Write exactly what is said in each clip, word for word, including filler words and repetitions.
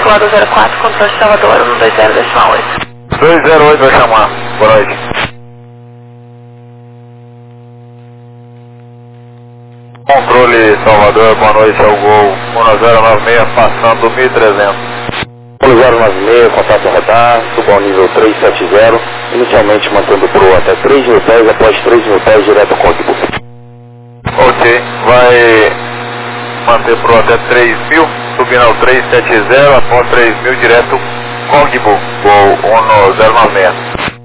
lado zero quatro, controle de Salvador, um dois zero decimal oito. dois zero oito vai chamar. Boa noite. Controle Salvador, boa noite, é o Gol um zero nove seis, passando mil e trezentos. um zero nove seis, contato radar, suba ao nível trezentos e setenta, inicialmente mantendo pro até três mil pés, após três mil pés direto ao código. Ok, vai manter pro até três mil, subindo ao trezentos e setenta, após três mil direto código, Gol um zero nove seis.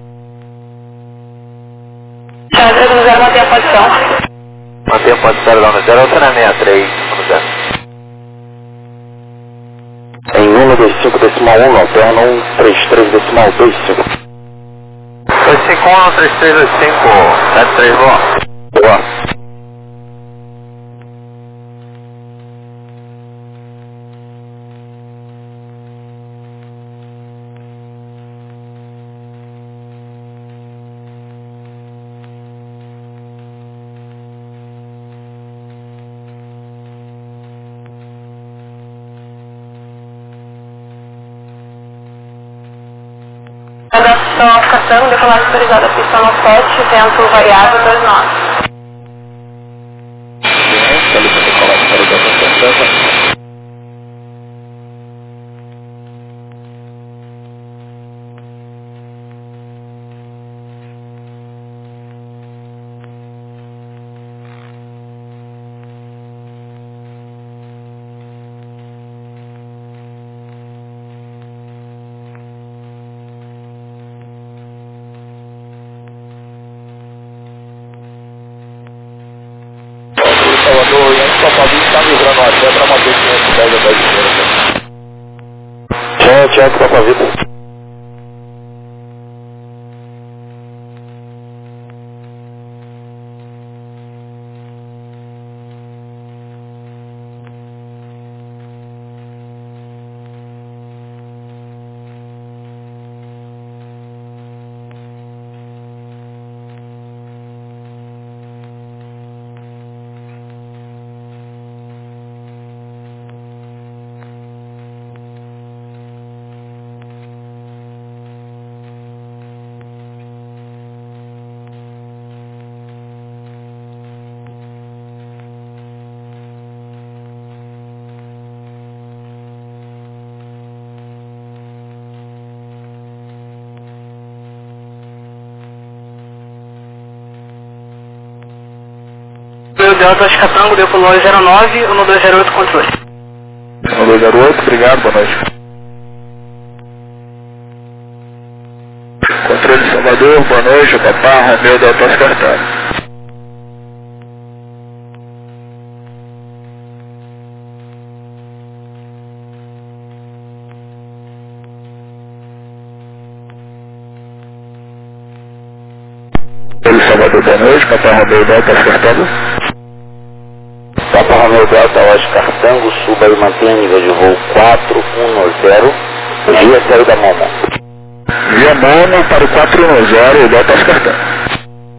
Tá, três um zero, mantém a posição. Mantenha a posição lá no zero, outra na sessenta e três, no zero. Em um dois cinco decimal um, alterna um três três decimal dois cinco. dois cinco um, três três dois cinco, sete três, boa. Boa. Navegação Catango, decolagem autorizada, pista no sete, vento variável dois nove. Salvador, e a Salvador está livrando a Té para manter quinhentos pés até de cima. Tchau, tchau, Salvador. Delta Catango, decolagem zero nove, um dois zero oito, controle. um dois zero oito, obrigado, boa noite. Controle Salvador, boa noite, Papá, Romeu, Delta Catango. Controle Salvador, boa noite, Papá, Romeu, Delta Catango. Papa Romeo Delta Oscar Tango, suba e mantenha nível de voo quatro um zero, via série da Momo. Via Momo para o quatro um zero, Delta Oscar Tango.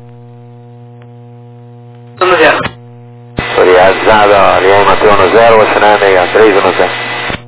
um zero. Realizada, Leão Mateu no zero, Oceana sessenta e três no zero.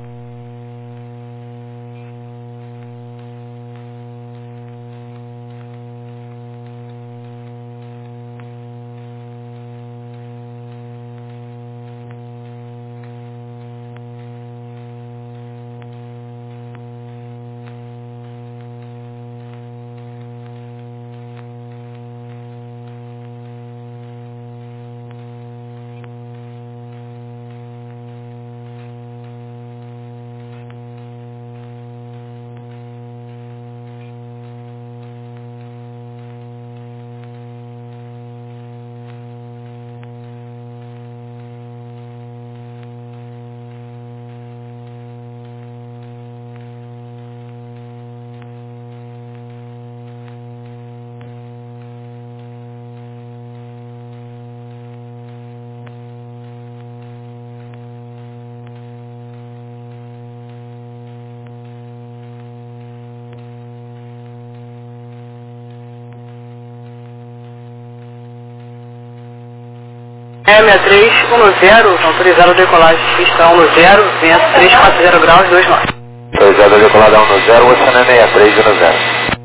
E sessenta e três um zero, autorizado a decolagem, pista um zero, vento três quatro zero graus, dois nove. Pousada decolada um no zero, Oceana sessenta e três no zero.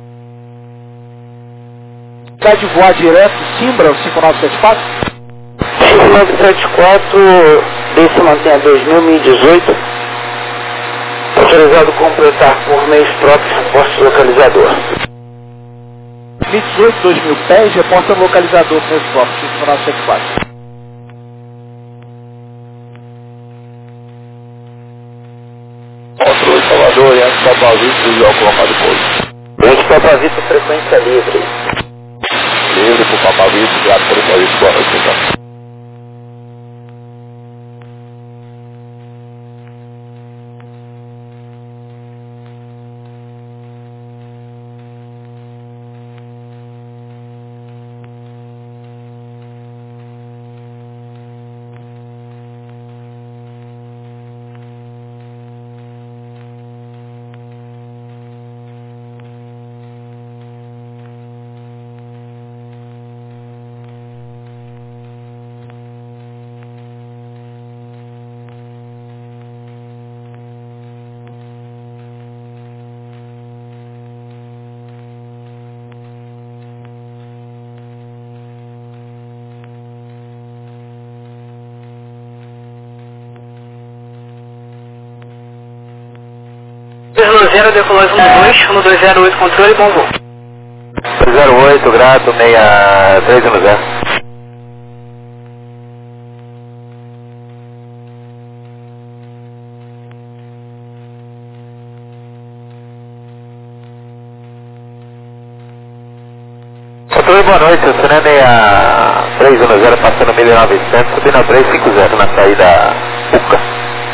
Pode voar direto, Simbra, cinco nove sete quatro? cinco nove sete quatro, desse mantém a dois mil, mil e dezoito. Autorizado completar por meios próprios, reporte localizador. mil e dezoito, dois mil pés, reporta no localizador com esse próprio, cinco nove sete quatro. Controle Salvador, Oriente Papavito e Oklahoma depois. Oriente Papavito, frequência livre. Livre pro Papavito, obrigado por isso, boa noite então. dois zero, decolagem um dois, um dois zero oito, controle, bom voo. dois zero oito, grado, sessenta e três no zero. Controle, boa noite, Oceana sessenta e três no zero, passando mil e novecentos, subindo a trezentos e cinquenta na saída U C A.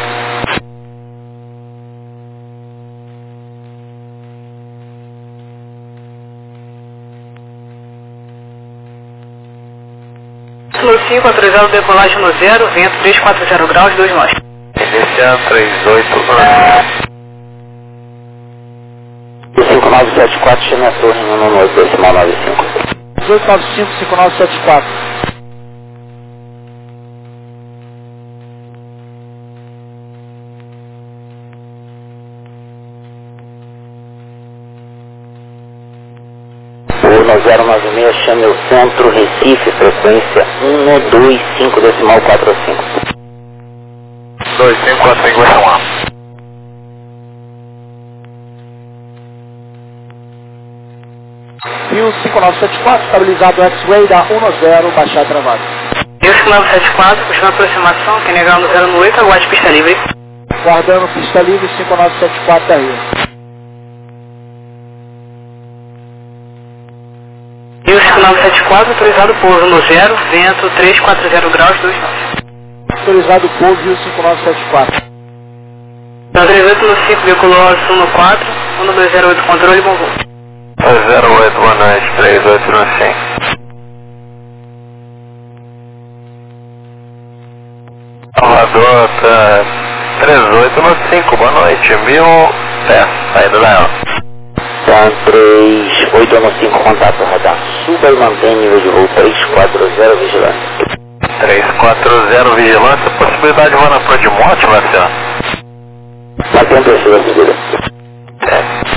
No cinco, autorizado decolagem no zero, vento três quatro zero graus, dois nós. Iniciando três oito um. cinco nove sete quatro, China Torre, no oito, decimal nove cinco. dezoito nove cinco, cinco nove sete quatro. Urna zero nove seis, chame o centro, Recife, frequência um dois cinco, decimal quatro cinco. dois cinco quatro cinco, vai chamar. Rio cinco nove sete quatro, estabilizado X-Ray da um zero, baixar travado. Rio cinco nove sete quatro, puxando aproximação, quem negar no zero no oito, aguarde pista livre. Guardando pista livre, cinco nove sete quatro da Rio. Rio cinco nove sete quatro, autorizado pouso no zero, vento três quatro zero graus, dois nós. Autorizado pouso Rio cinco nove sete quatro. Na três oito no cinco, decolagem um no quatro, um dois zero oito, controle, bom voo. dois zero oito, boa noite, três oito no cinco. Salvador, tá três oito no cinco, boa noite, mil, é, saída da ela. Tá, três oito no cinco, contato radar. Suba e mantém nível de voo três quatro zero, vigilância. três quatro zero, vigilância, possibilidade de voar na Pro de Monte, Marcelo? Mantém a terceira segura. É.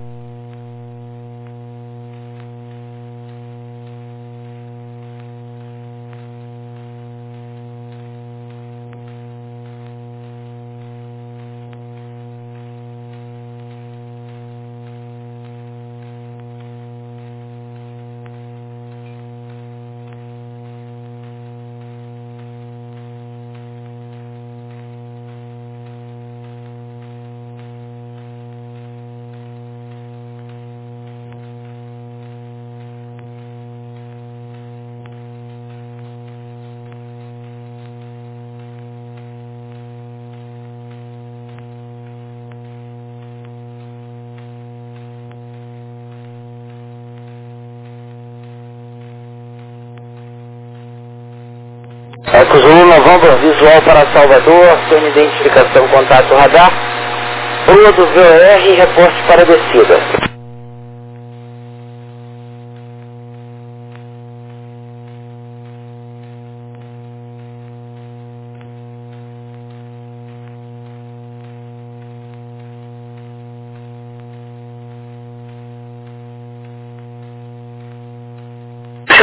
Eco Zulu, November, visual para Salvador, sem identificação, contato radar. Rua do V O R, reporte para descida.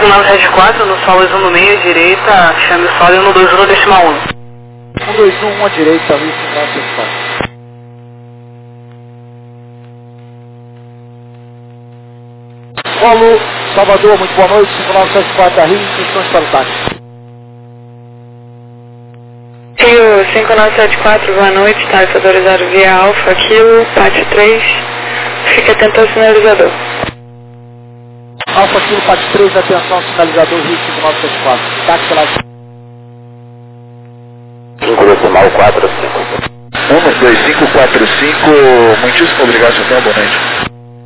nove sete quatro, no solo um no meio, direita, chame o solo um dois um decimal um. um dois um, um à direita, Rio cinco nove sete quatro. Solo, Salvador, muito boa noite, cinco nove sete quatro da Rio, instruções para o táxi. Rio cinco nove sete quatro, boa noite, táxi autorizado via Alfa, Kilo, Pátio três, fique atento ao sinalizador. Alfa Kilo, Pátio três, atenção, sinalizador Rio cinco nove sete quatro, táxi pela cinco decimal quatro cinco. um dois cinco quatro cinco, muitíssimo obrigado, senhor, boa noite.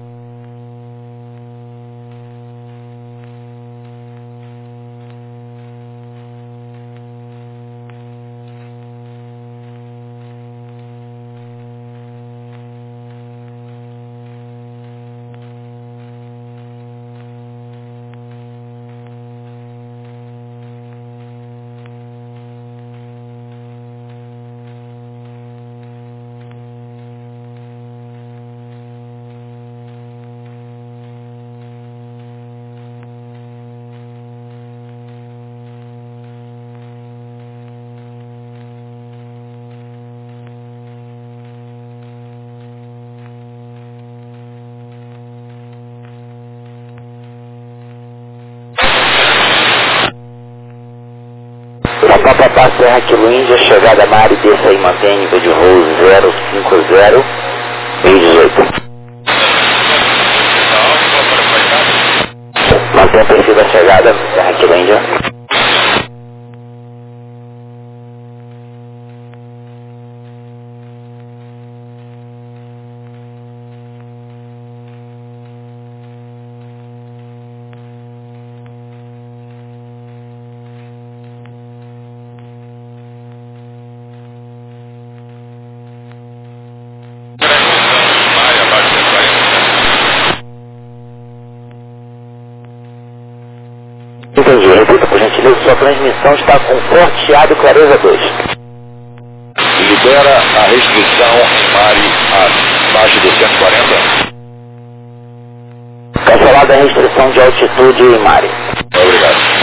Papapá, Serra Kilo Índia, chegada Mari, desça e mantém nível de voo zero cinco zero, meio dezoito. Mantém a perfil da chegada, Serra Kilo Índia. Entendi, repita por gentileza, sua transmissão está com forte chiado e clareza dois. Libera a restrição em Mari abaixo de cento e quarenta. Cancelada a restrição de altitude em Mari. Obrigado.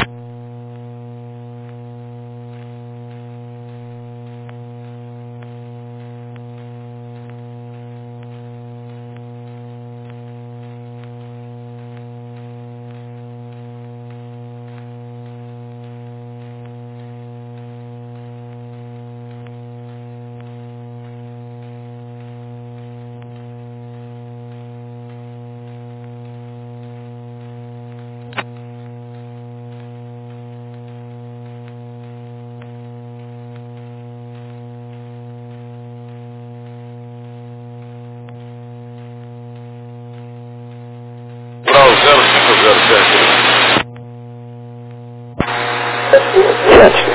zero cinco zero sete.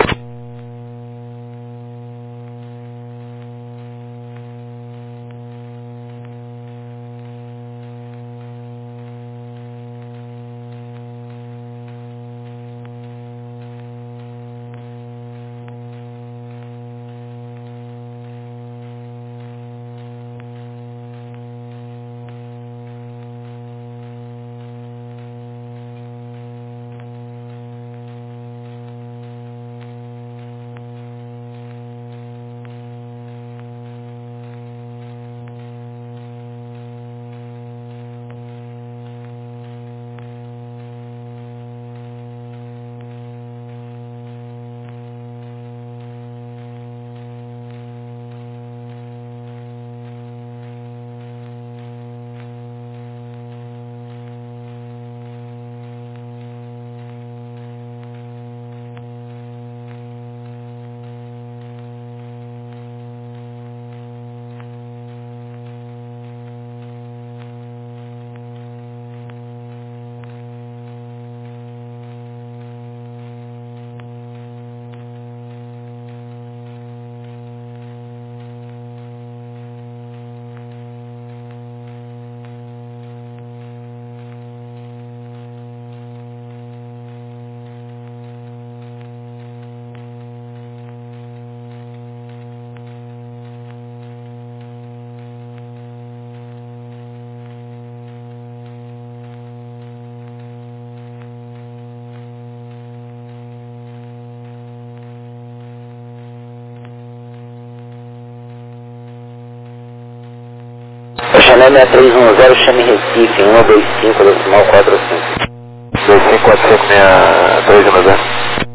nove seis três um zero, chame Recife, um dois cinco, decimal quatro cinco. dois cinco quatro cinco seis três um zero.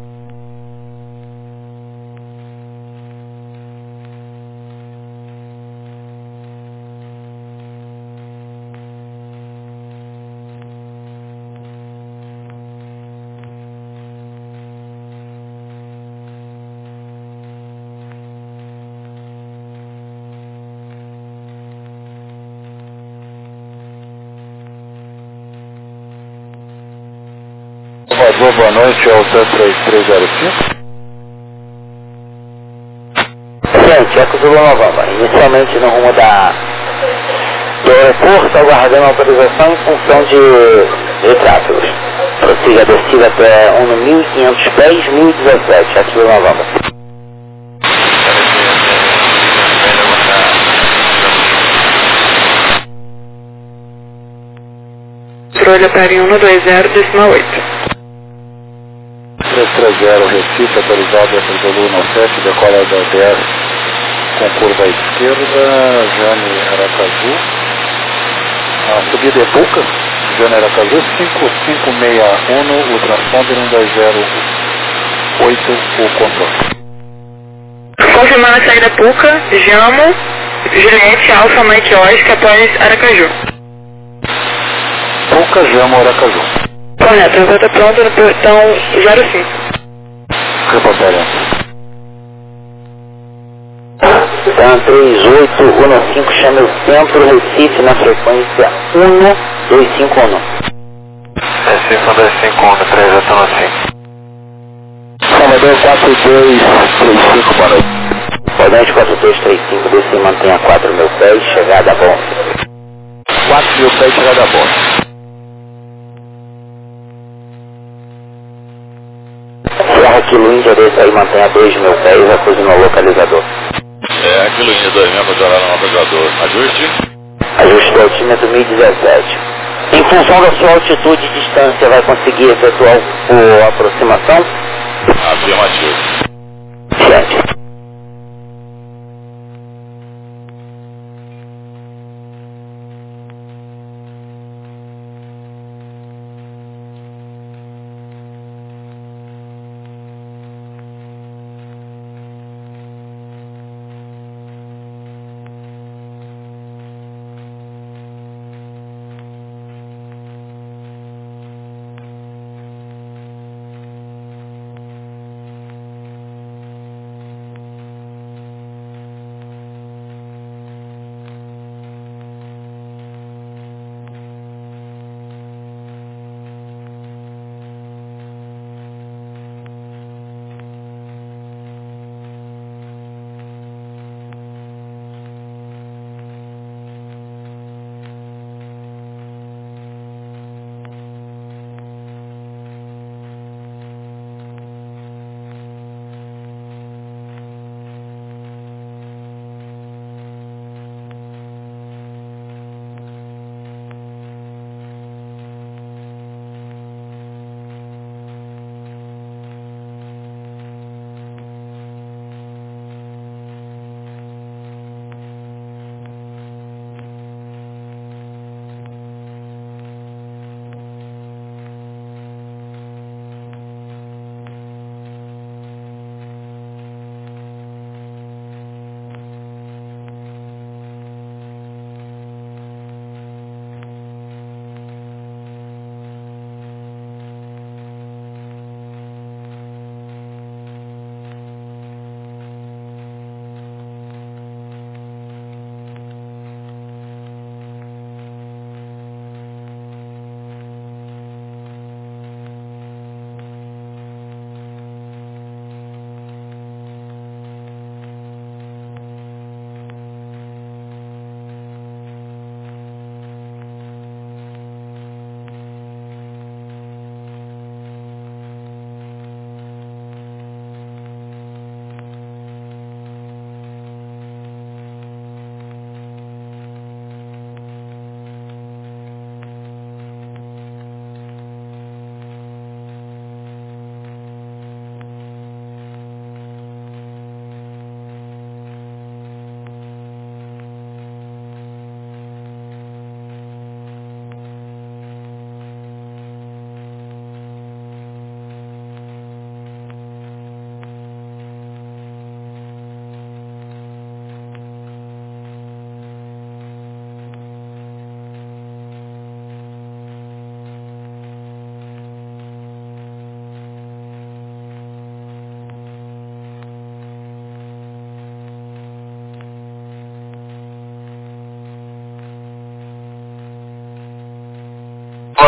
Salvador, boa noite, é o sete três três zero cinco. Gente, Eco Zulu Novamba, inicialmente no rumo da, do aeroporto, aguardando autorização em função de, de tráfegos. Prossiga a descida até um mil e quinhentos pés, mil e dezessete, Eco Zulu Novamba. Controle para um dois zero, decimal oito. três três zero, Recife, autorizado Eco Zulu no sete, decola da D S com curva à esquerda, Jane Aracaju. A subida é Puca, Jane Aracaju, cinco cinco seis um, o transponder um dois zero oito, o controle. Confirmando a saída Puca, Jamo, Juliette, Alfa, Mike Oscar, após Aracaju. Puca, Jamo, Aracaju. Correto, a volta pronta no portão zero cinco. Reportagem. Então, três oito um cinco, chame o centro Recife na frequência um dois cinco um. Recife um dois cinco um, três oito um cinco. Salvador quatro dois três cinco, boa noite. Boa noite, quatro dois três cinco, desce e mantenha quatro mil pés, chegada bom. quatro mil pés, chegada bom. Serra Kilo Índia, desce aí, mantenha dois mil pés, acuse no localizador. É, Kilo Índia dois mil, controlar no localizador. Ajuste. Ajuste do altímetro mil e dezessete. Em função da sua altitude e distância, vai conseguir efetuar a aproximação? Afirmativo. Gente.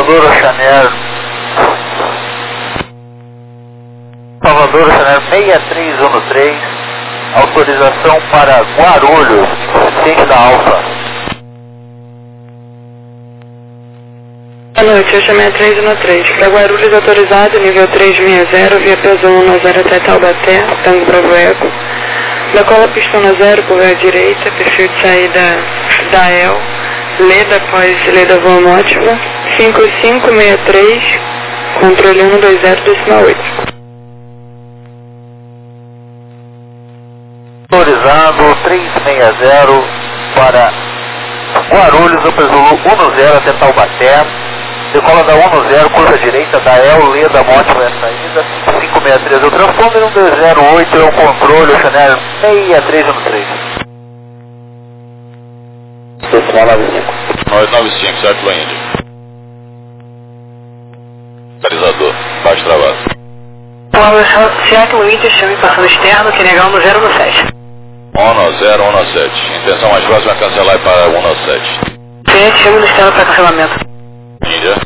Salvador Chanel. Salvador Chanel seis três um três. Autorização para Guarulhos, insuficiente da Alfa. Boa noite, eu chamei a três um três. Para Guarulhos autorizado, nível três seis zero, via Peso um zero até Taubaté, Tango Bravo Eco. Decola pistona zero, curva à direita, perfil de saída da E L, Leda após Leda Vomotiva, cinco cinco seis três, controle um dois zero, decimal oito. Autorizado três seis zero para Guarulhos, Opezulu um zero até Taubaté. Decola da um zero, curva direita da E L, Leda Mótima é a saída, cinco seis três é o transponder, um dois zero oito é o controle, o Chanel seis três um três. Decimal nove cinco. nove nove cinco, certo, Índia. Localizador, baixo travado. Certo, Luíde, chame passando externo, que legal no zero um sete. um zero um sete. Intenção mais próxima é cancelar para um sete. Cliente, chame no externo para cancelamento. Índia.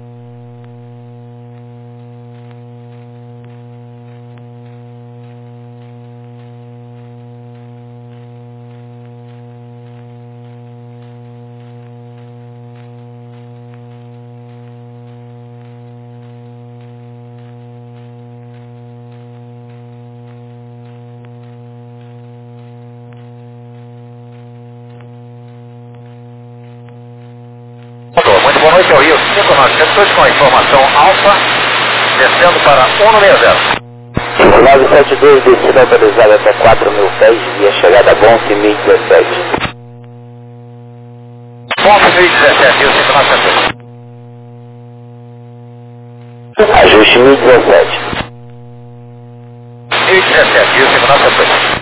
Muito boa noite ao Rio cinco nove sete dois com a informação Alfa, descendo para um seis zero. nove sete dois, descida autorizada até quatro mil pés, via chegada bom, mil e dezessete. Bom, mil e dezessete, Rio cinco nove sete dois. Ajuste mil e dezessete. mil e dezessete, Rio cinco nove sete dois.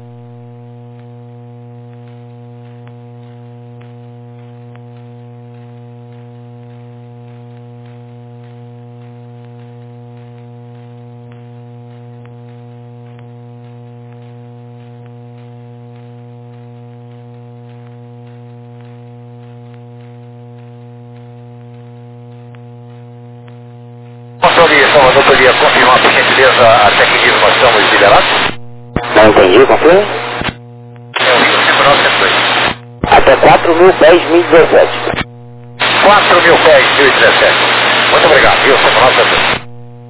Controle Salvador, poderia confirmar por gentileza até que nível nós estamos liberados? Não entendi, confirma? É o Rio cinco nove sete dois. Até quatro mil pés, mil e dezessete. quatro mil pés, mil e dezessete. Muito obrigado, Rio cinco nove sete dois.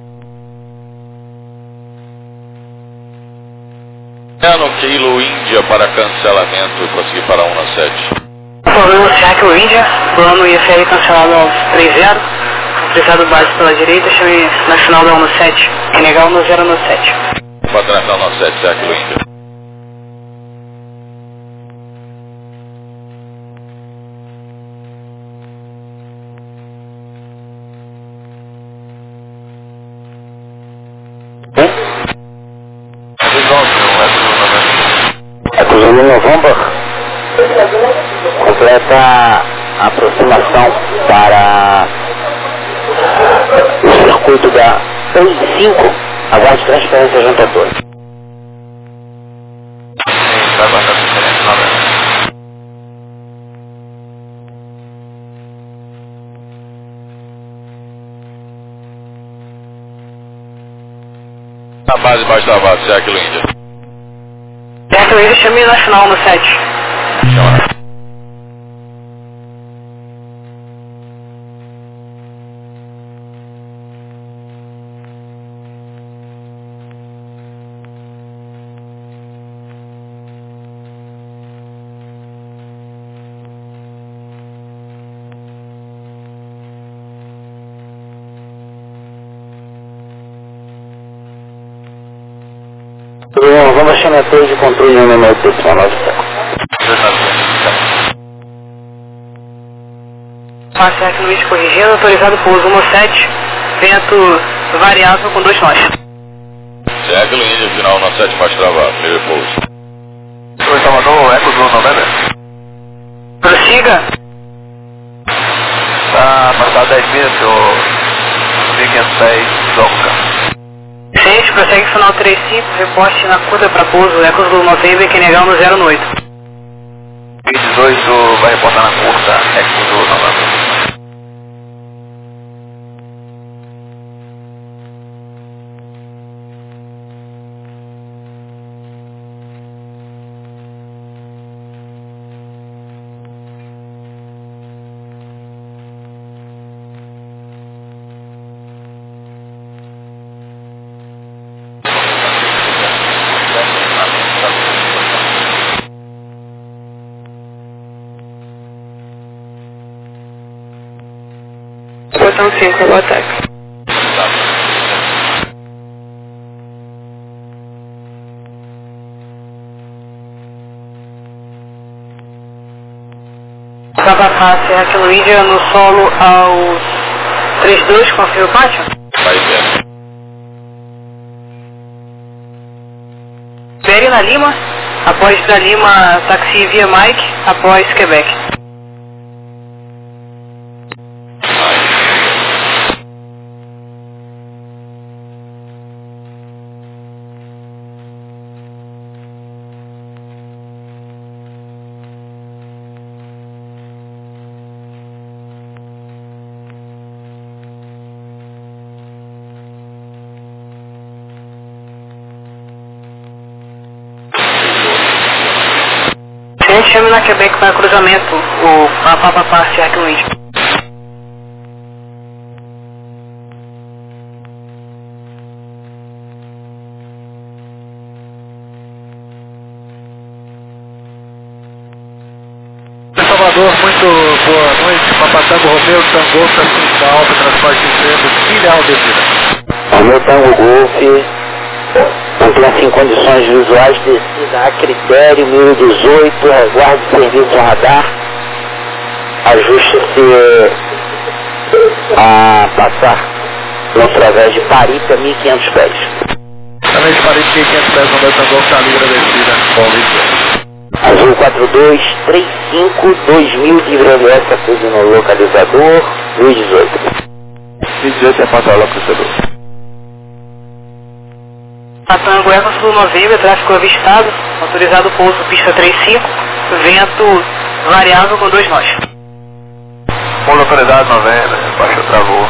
No Kilo Índia para cancelamento, prosseguir para um sete. Falando Certo, Índia, plano I F R cancelado aos três zero. Autorizado base pela direita, chame na final da um sete, que legal no zero um sete. Bota na final um sete, certo, Índia. A Cruzulino November completa a aproximação para o circuito da seis cinco, aguarde transferência junto a todos. Na base baixo travado, certo, Índia. Certo, Índia, chame na final no sete. Chama. Vamos chamar todos de controle no número decimal nove cinco. Certo, Luiz, corrigindo, autorizado por uso um sete, vento variável com dois nós. Certo, Índia, final um sete, baixo travado, nível pouso. Oi, Salvador, Eco do November. Prossiga. Tá, passar dez minutos, mil quinhentos pés, Doca. seis, prossegue final três cinco, reporte na curva para pouso, Ecos do November, que legal no zero oito. mil e dezoito vai reportar na curta, Eco do November. Platão cinco, boa tarde. Papa Face, aqui no Índia, no solo aos trinta e dois, confirma o pátio? Vai ver. Beri na Lima, após da Lima, táxi via Mike, após Quebec. A gente chama na Quebec para cruzamento o a Papa Face aqui no Índia. Salvador, muito boa noite. Papa Tango Romeu, Tango Golf, cinco Alfa, transporte de treino, filial descida. Romeu Tango Golf, mantém-se em condições visuais, descida a critério, mil e dezoito, resguardo de serviço radar, ajuste-se a passar através de Paripa, mil e quinhentos pés. Também de Paripa, mil e quinhentos pés, Romeu Tango Golf, está livre a descida. Bom, Victor. Azul quatro dois três cinco, dois mil de L S acuse no localizador, mil e dezoito. mil e dezoito é passar o localizador. Tango Eco Sul Novembro, tráfego avistado, autorizado pouso pista trinta e cinco, vento variável com dois nós. Com localidade novembro, baixo travou.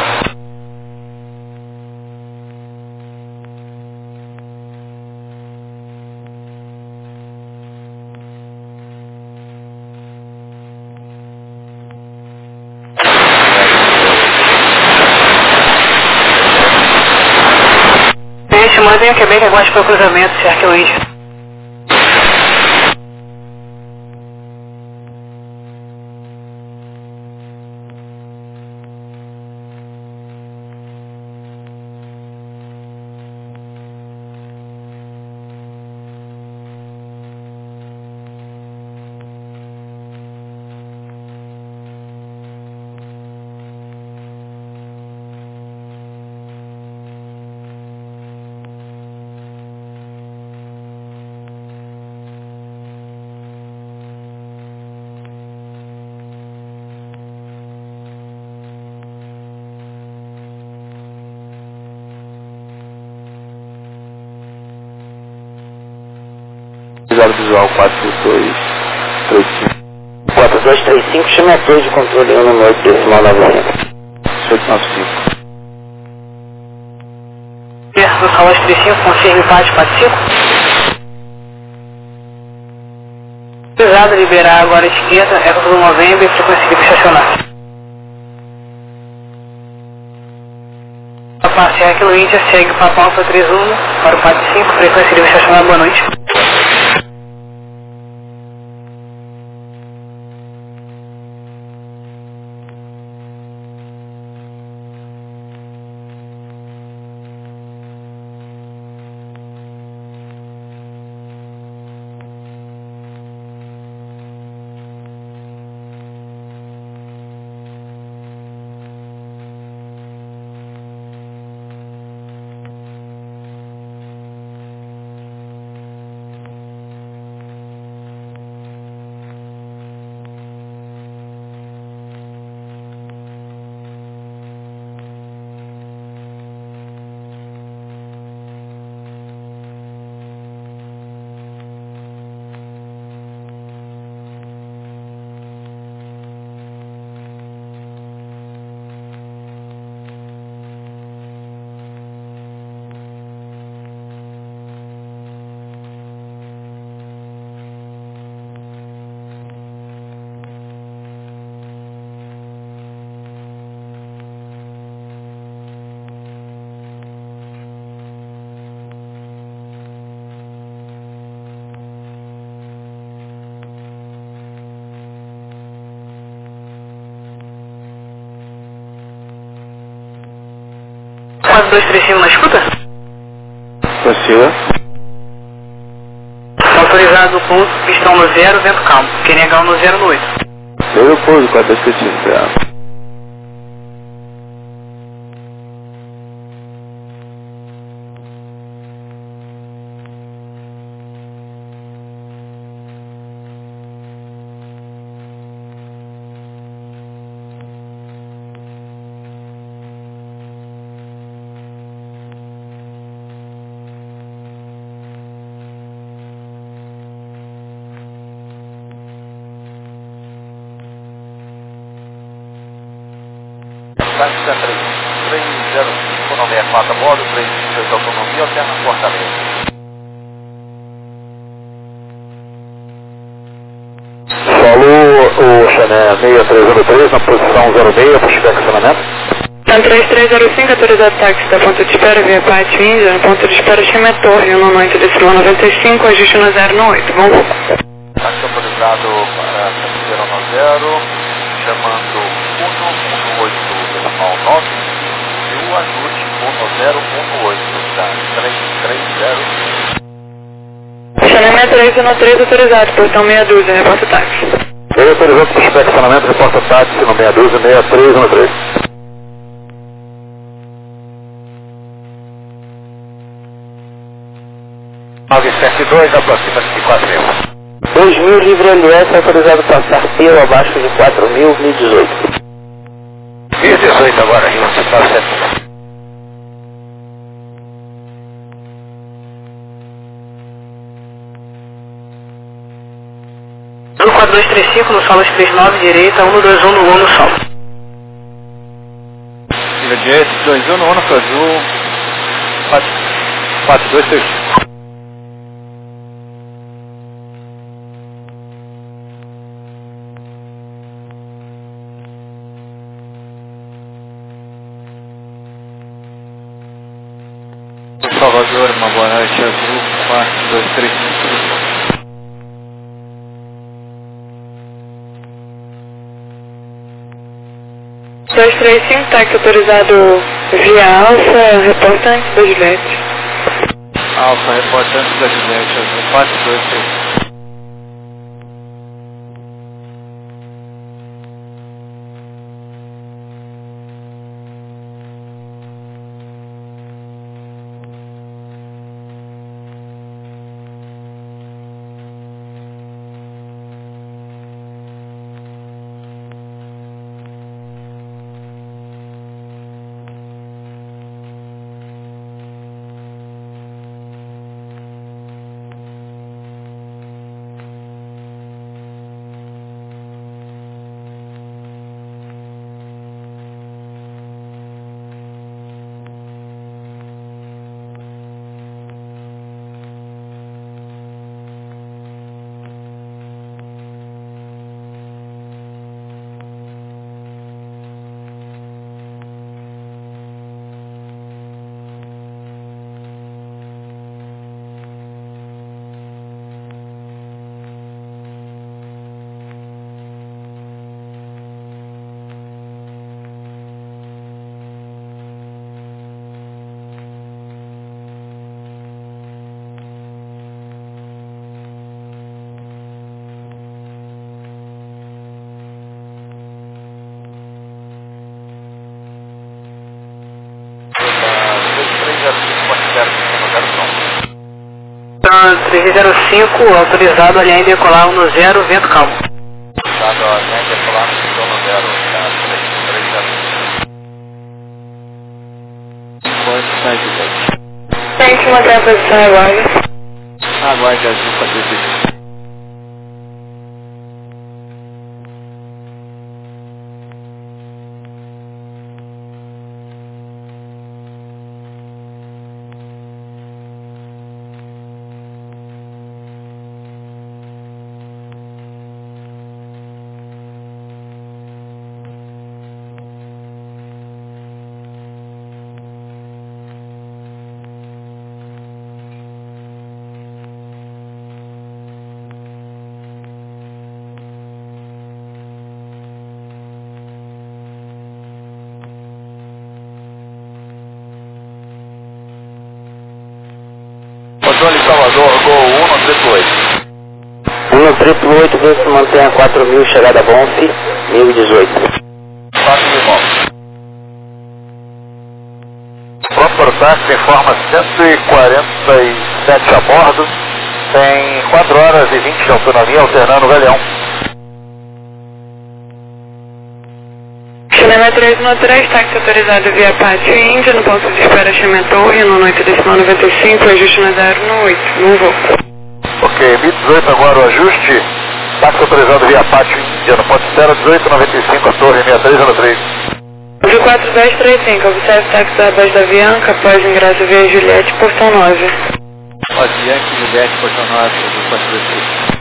Gente, mandem a Quebec agora para o cruzamento, se aqui no Índia. Visual visual quatro dois três cinco. quatro dois três cinco, chama a torre de controle no número decimal novecentos. oito nove cinco. No salão trinta e cinco, confirme pátio quatro cinco. Precisado liberar agora a esquerda, Eco Sul Novembro, para conseguir estacionar. A parte aqui no Índia segue Papa Alfa três um para o quatro cinco, frequência de estacionar, boa noite. quatro dois três cinco na escuta? Prossiga. Autorizado o ponto, pistão no zero, vento calmo. Quem negar no zero no oito. Eu pouso quatro dois três cinco. Táxi três zero cinco nove quatro a bordo, três vinte e oito autonomia, alterna Fortaleza. Falou o Chané seis três zero três na posição zero seis, para chegar estacionamento. Tá três três zero cinco, autorizado táxi da ponto de espera via Pátio Índia, no ponto de espera Chime Torre, no noite de Silva noventa e cinco, ajuste no zero no oito, bom? Táxi autorizado para zero no zero, chamando um um oito decimal nove e o ajuste um zero um oito, tá? três três zero. Chané três um três, autorizado, portão meia dúzia, reporta táxi. Ele autorizou para chegar estacionamento, reporta táxi no seis um dois seis três um três. nove sete dois, aproxima-se de quatro mil. dois mil livre L S, autorizado passar pelo abaixo de quatro mil, mil e dezoito. mil e dezoito agora, Rio Central sete. quatro dois três cinco no solo três nove, direita, um dois um no um no sol. Vira direita, dois um no um no azul, quatro dois três cinco. Salvador, uma boa noite, azul, quatro dois três cinco. dois três cinco, táxi autorizado via Alfa, reportante da Juliette. Alfa, reportante da Juliette, azul, quatro dois três cinco. três zero cinco, autorizado a linha e decolar um no zero, vento calmo. Autorizado a linha e decolar no zero, tá? três três zero. Pode sair de dentro. Tem que manter a posição e aguarde. Aguarde azul, quatro dois três cinco. Triplo oito, vê se mantenha quatro mil, chegada a Bonfe, mil e dezoito. quatro mil irmãos. Próprio táxi informa cento e quarenta e sete a bordo, tem quatro horas e vinte de autonomia, alternando o Galeão. Cinema três um três, táxi autorizado via Pátio Índia, no ponto de espera Chame Torre, no noite decimal noventa e cinco, ajuste na zero no oito, não vou. Ok, M I dezoito agora o ajuste, táxi autorizado via Pátio Índia, no ponto de espera dezoito noventa e cinco, a torre sessenta e três zero três. De quatro dez trinta e cinco, observe táxi da base da Avianca, após ingresso via Juliette, portão nove. Avianca, Juliette, portão nove, do quatro dois três.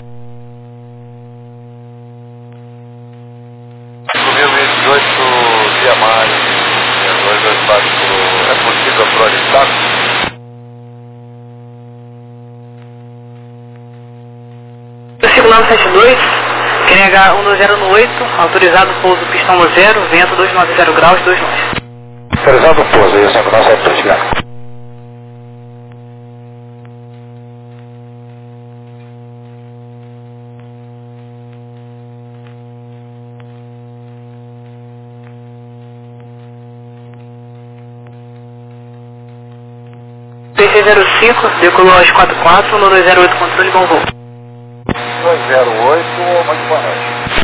Comigo M dezoito via Mário, dois dois quatro, é possível priorizar? Circular sete dois, Q H um dois zero no oito, autorizado pouso pistão no zero, vento duzentos e noventa graus, dois nós. Autorizado o pouso, aí, sempre nós vamos chegar. P C zero cinco, decolou às quatro quatro, no dois zero oito, controle, bom voo. dois zero oito, muito boa noite.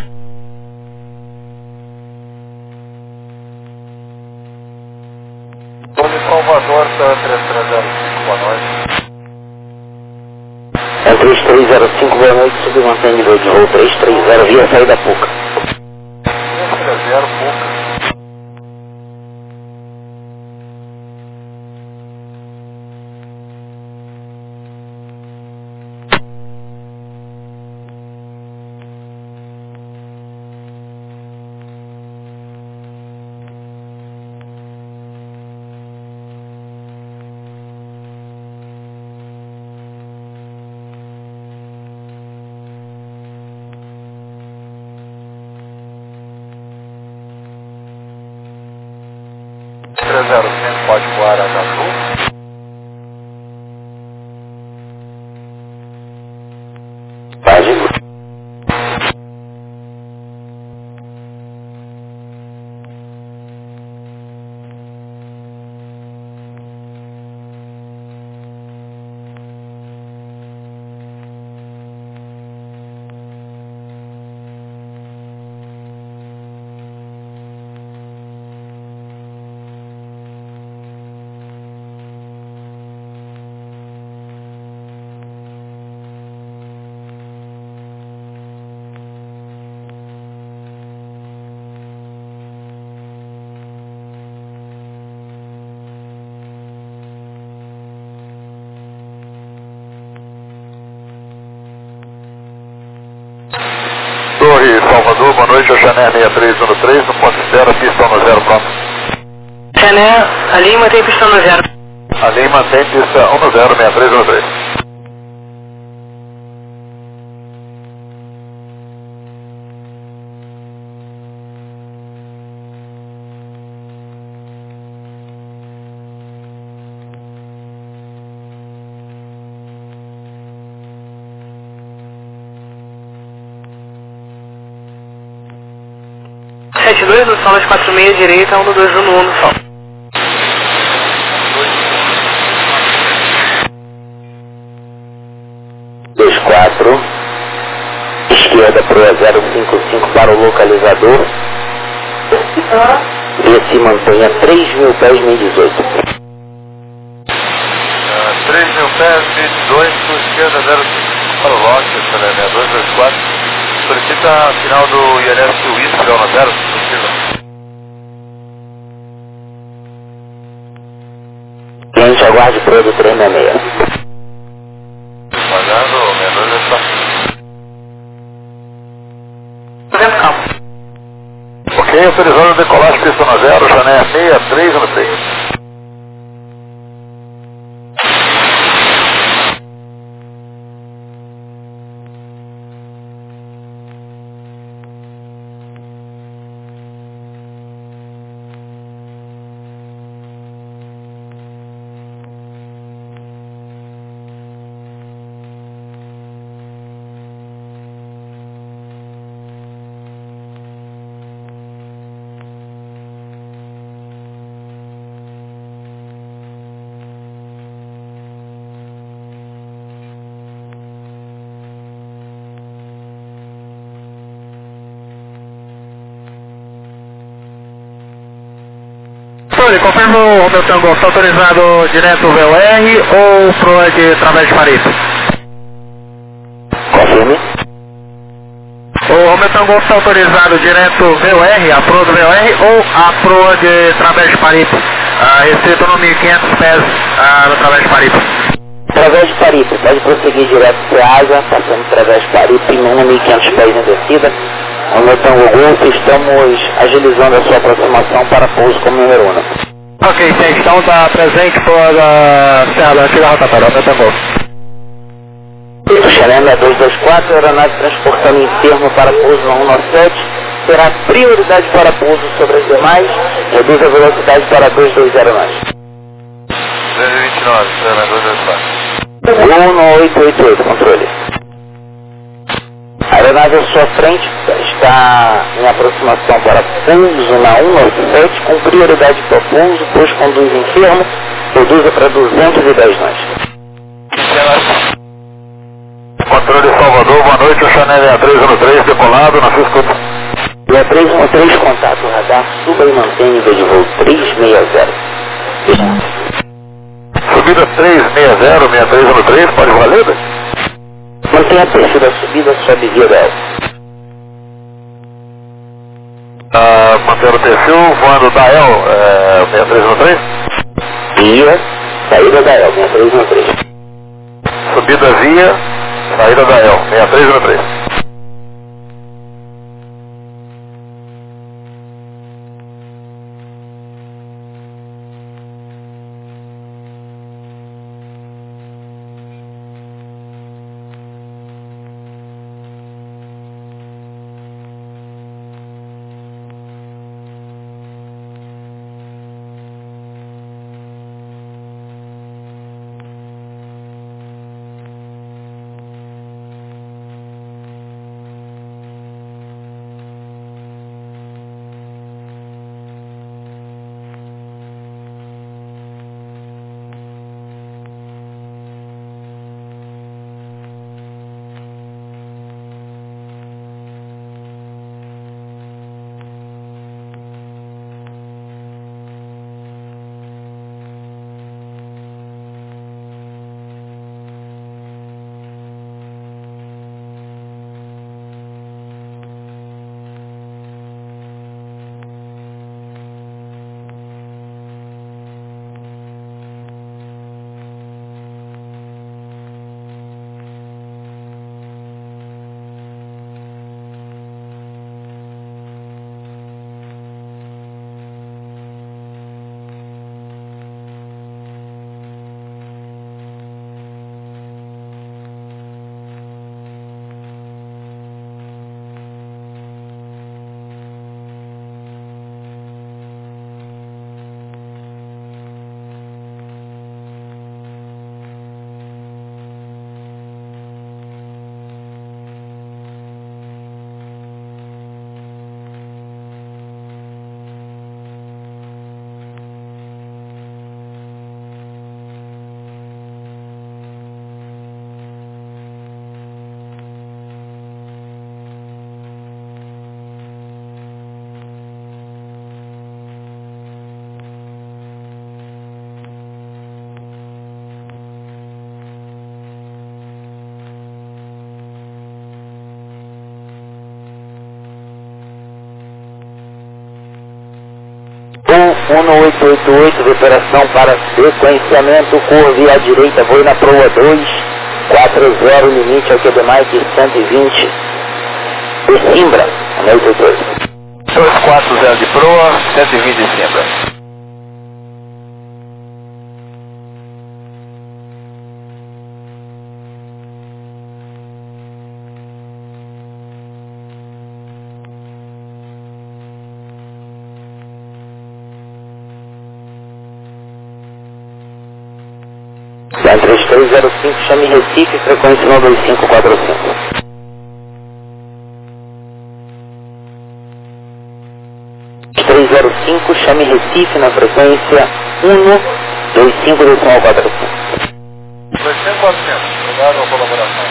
Tony Salvador, três três zero cinco, boa noite. É três três zero cinco, boa noite, submantém nível de voo três três zero via saída Puca. três três zero, Puca. três zero cinco, pode voar a Aracaju. Página. Torre Salvador, boa noite, Oxané seis três um três, no ponto de espera, pista no zero, pronto. Chané, ali mantém pistão no zero. Ali mantém pista um zero, seis três um três. sete dois, no sol das quatro seis, direita, um dois um no um no sol. dois quatro, esquerda pro zero cinco cinco para o localizador, e se mantenha três mil pés mil e dezoito. três mil pés, mil e dezoito, esquerda zero cinco para o Lote, Oxané dois dois quatro. Solicita final do I N S Whisky, Delta zero, possível. Cliente, aguarde pro do três seis seis. Pagando, seis dois dois quatro. Vento calmo. Ok, autorizando decolagem pista no zero, Jané seis três um três. Controle, confirma o Romeu Tango, está autorizado direto V O R ou proa de através de Paripe? Confirme. O Romeu Tango está autorizado direto V O R, a proa do V O R ou a proa de através de Paripe? Ah, restrito no mil e quinhentos pés ah, através de Paripe. Através de Paripe, pode prosseguir direto para a Ásia, passando através de Paripe em mil e quinhentos pés em descida. No meu Tango Golf, estamos agilizando a sua aproximação para pouso como número um. Ok, sim, então está presente por a Serra da Antiga Rotatória, meu Tango. Xerenda dois dois quatro, aeronave transportando enfermo para pouso no cento e sete, terá prioridade para pouso sobre as demais, reduz a velocidade para duzentos e vinte nós. duzentos e vinte e nove, Xerenda dois dois quatro. um no oito oito oito, controle. A aeronave à sua frente está em aproximação para pouso na cento e sete, com prioridade para pouso, pois conduz enfermo, reduza para duzentos e dez nós. Controle Salvador, boa noite, o Chanel seis um três, decolado, na escuta. seis um três, contato radar, suba e mantém nível de voo trezentos e sessenta. Subida trezentos e sessenta, seis três um três, pode valer? Mantenha a perfil da subida, sobe via dela. Ah, mantendo o perfil, voando da E L, é, seis três um três? Via, saída da E L, seis três um três. Subida via, saída da E L, seis três um três. um oito oito oito, de operação para sequenciamento, curva via à direita, voo na proa dois quatro zero, limite ao Q B mais de cento e vinte, de Simbra, um oito oito oito. dois quatro zero de proa, cento e vinte de Simbra. três três zero cinco, chame Recife, frequência nove dois cinco quatro cinco. três zero cinco, chame Recife na frequência um dois cinco decimal quatro cinco. dois cinco quatro cinco, obrigado pela colaboração.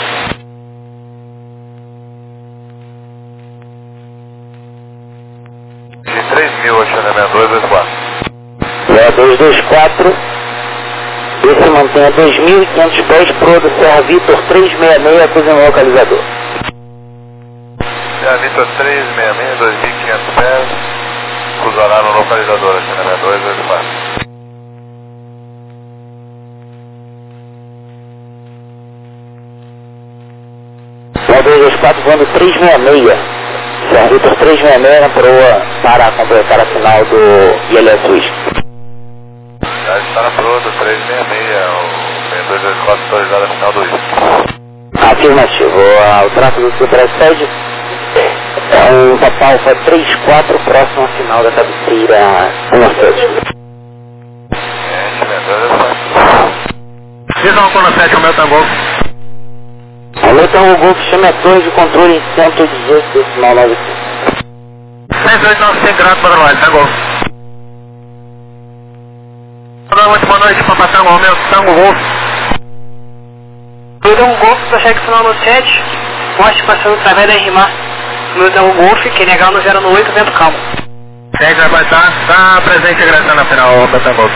De três mil, acionamento dois dois quatro. dois dois quatro, esse mantém a dois mil e quinhentos pés, pro do Serra Vitor trezentos e sessenta e seis, acusa no localizador. Serra Vitor trezentos e sessenta e seis, dois mil e quinhentos pés, cruzará no localizador, aqui na dois dois quatro. dois dois quatro voando trezentos e sessenta e seis, Serra Vitor trezentos e sessenta e seis na proa para completar a final do I L S Whisky. Já está na proa do trezentos e sessenta e seis, o dois dois quatro autorizado a final do Whisky. Afirmativo, o tráfego do Supersede é um Papa Alfa três quatro, próximo à final da cabeceira Norte. Visão com sete, o meu tambor. O meu Tango Golf chama a torre de controle em cento e dezoito decimal nove cinco. seis oito nove cinco graus para nós, Tango. Muito boa noite, Papa Tango, o meu Tango Golf. O meu Tango Golf, para chegar final no sete, mostre passando através da R M A. O meu Tango Golf, que é legal no zero no oito, vento calmo. Quem vai passar, está presente e graçando na final, o meu Tango Golf.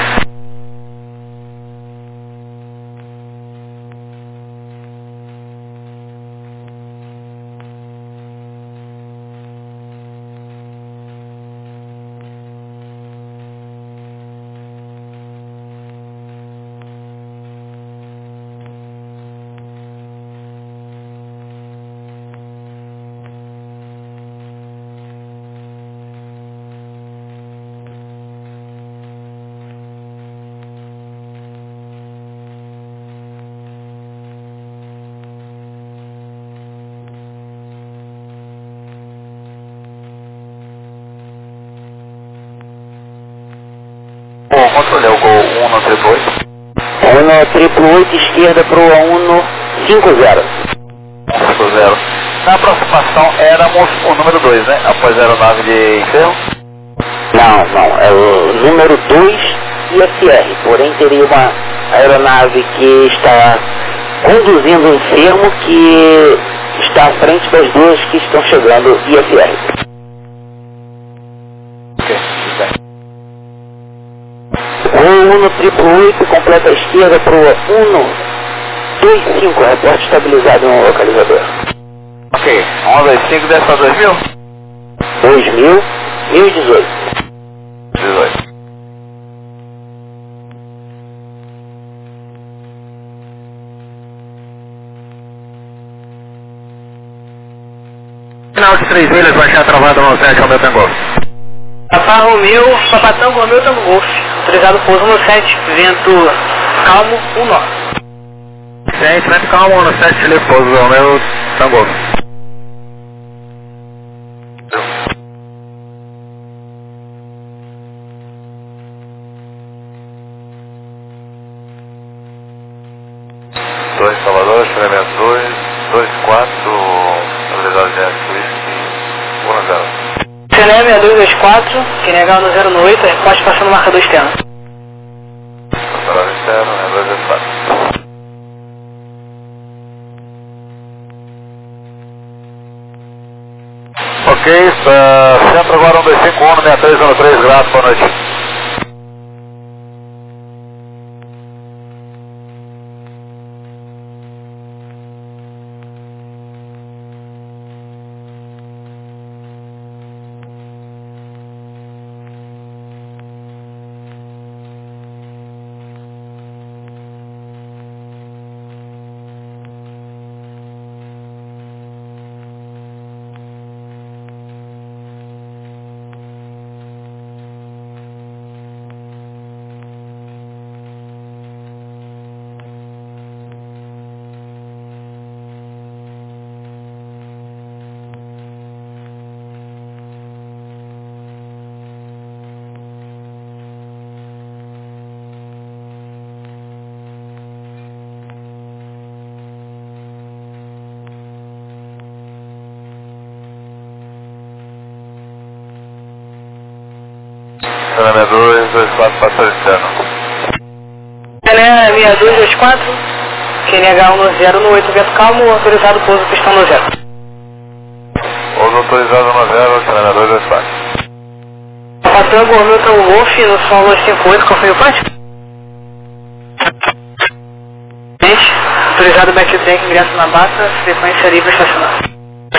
Controle é o Gol um no triplo oito. um no triplo oito, esquerda pro um no cinco zero. cinco zero. Na aproximação éramos o número dois, né? Após a aeronave de enterro? Não, não, é o número dois I F R, porém teria uma aeronave que está conduzindo um enfermo que está à frente das duas que estão chegando I F R. Ok, tudo bem. O um no triplo oito, completa a esquerda para o um no dois cinco, reporte estabilizado no localizador. Ok, um dois cinco dessa dois mil? dois mil, mil e dezoito. dezoito. Final de três milhas, baixar travado no sete, ao meu Tango. Papa Romeu, Papa Tango Romeu, Tango Golf. Autorizado pouso no sete, vento calmo, um nó. sete, vento calmo no sete, ele pouso, ao meu Tango. dois Salvador, experimento dois, dois quatro, autorizado de Whisky, um no zero. C N M dois dois quatro, que legal no zero no oito, reporte passando marcador externo. Marcador externo, é dois dois quatro. Ok, uh, centro agora um dois cinco um, sessenta e três um três, graças, boa noite. C N M dois dois quatro, passou externo. C N M dois dois quatro, que legal no zero no oito, vento calmo, autorizado pouso, pistão no zero. Pouso autorizado no zero, C N M dois dois quatro. Papa Tango Romeu, Tango Golf no solo cinco oito, confirme o punch. Autorizado back to tank, ingresso na bata, frequência livre estacionária.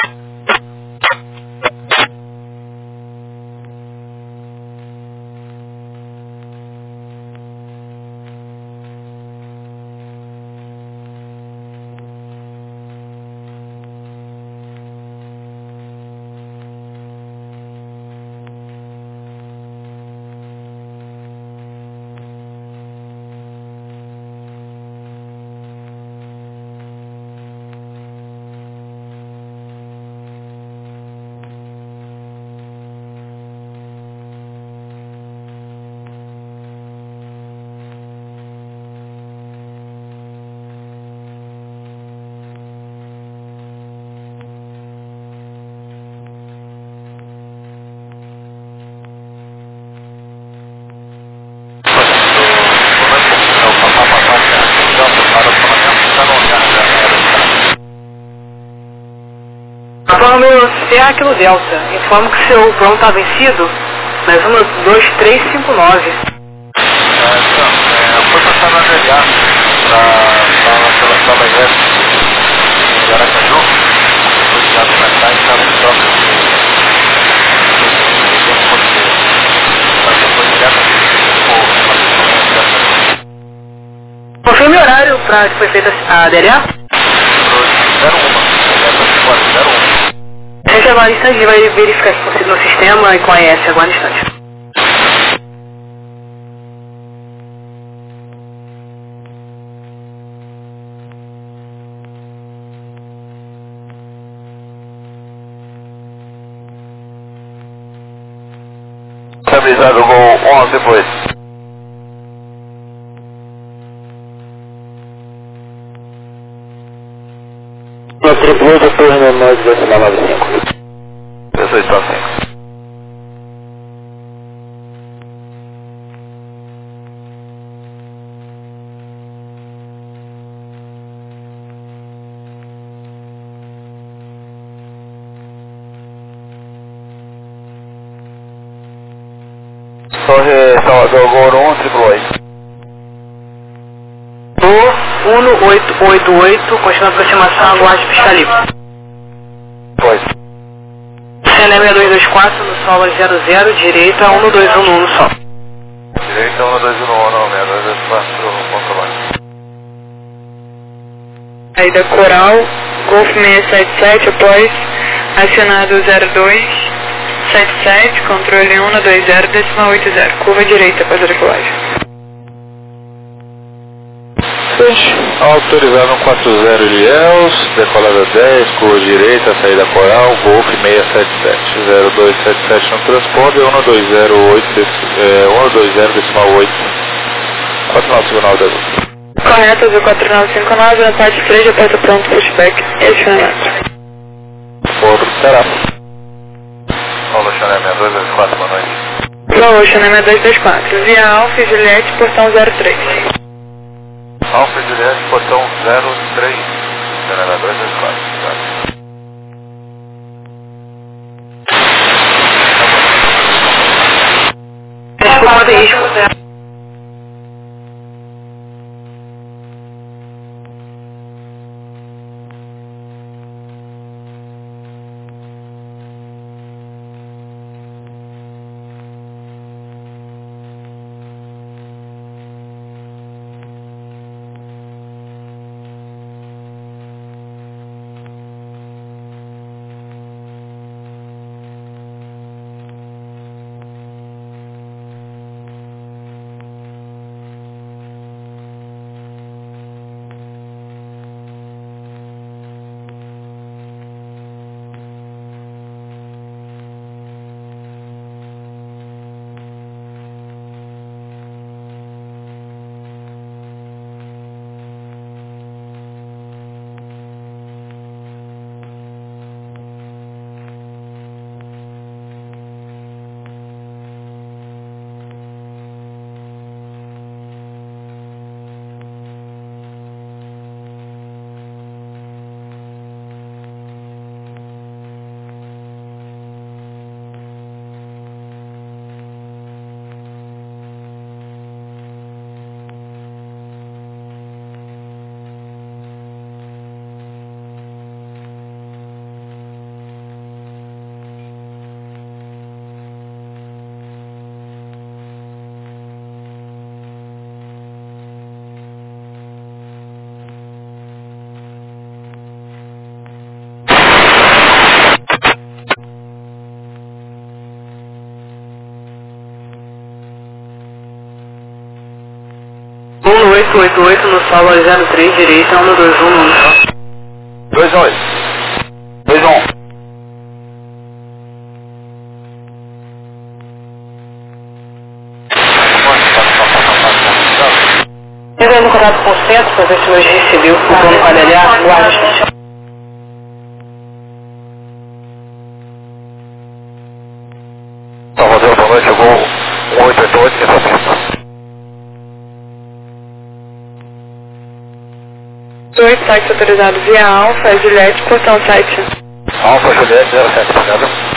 C A Kilo Delta, informo que seu pronto está vencido, mas um, dois, três, cinco, nove. É, então, é, foi passar na D H, para pela sala exército, em Aracaju, foi tirado na casa e estava em troca de... Confirme o horário para que foi feita a D L A? zero um, zero um. A gente agora instante vai verificar se possível no sistema e com a E S agora instante. Estabilizado voo onze depois. Na tripulou depois no nove decimal nove cinco. dezoito para cinco. Torre Salvador, Goro um, triplo oito. um oito oito oito, continua a aproximação, aguarde pista livre. Pois. C N M seis dois dois quatro no solo zero zero, direita um dois um no solo. Direita um dois um no, não, seis dois dois quatro, controlando. Saída Coral, Golf seiscentos e setenta e sete, após acionado zero dois sete sete, controle um dois zero, decimal oito zero, curva direita para a decolagem. Autorizado um quatro zero Ilhéus, decolada dez, curva direita, saída Coral, Golf seiscentos e setenta e sete, zero dois sete sete no transponder, um dois zero oito, é, um dois zero decimal oito, quatro nove cinco nove dez. Correto, azul quatro nove cinco nove, na parte três, aperta pronto, pushback, estacionamento. Portará. Paulo Chanel seis dois dois quatro, boa noite. Paulo Chanel seis dois dois quatro, via Alfa e Juliette, portão zero três. Alfa Juliette, portão zero três, Chanel dois dois quatro. Desculpa, tem risco. cinco oito oito no solo zero três, direita, um dois um no dois um. dois um. Entrando em contato com o centro para ver se hoje recebeu o plano quadrilhar, guarda especial. Tá, Rodrigo, boa noite, chegou um oito oito oito, informação. Dois sites autorizados via Alfa, Juliette, portão site. Alfa, Juliette, zero sete, obrigado.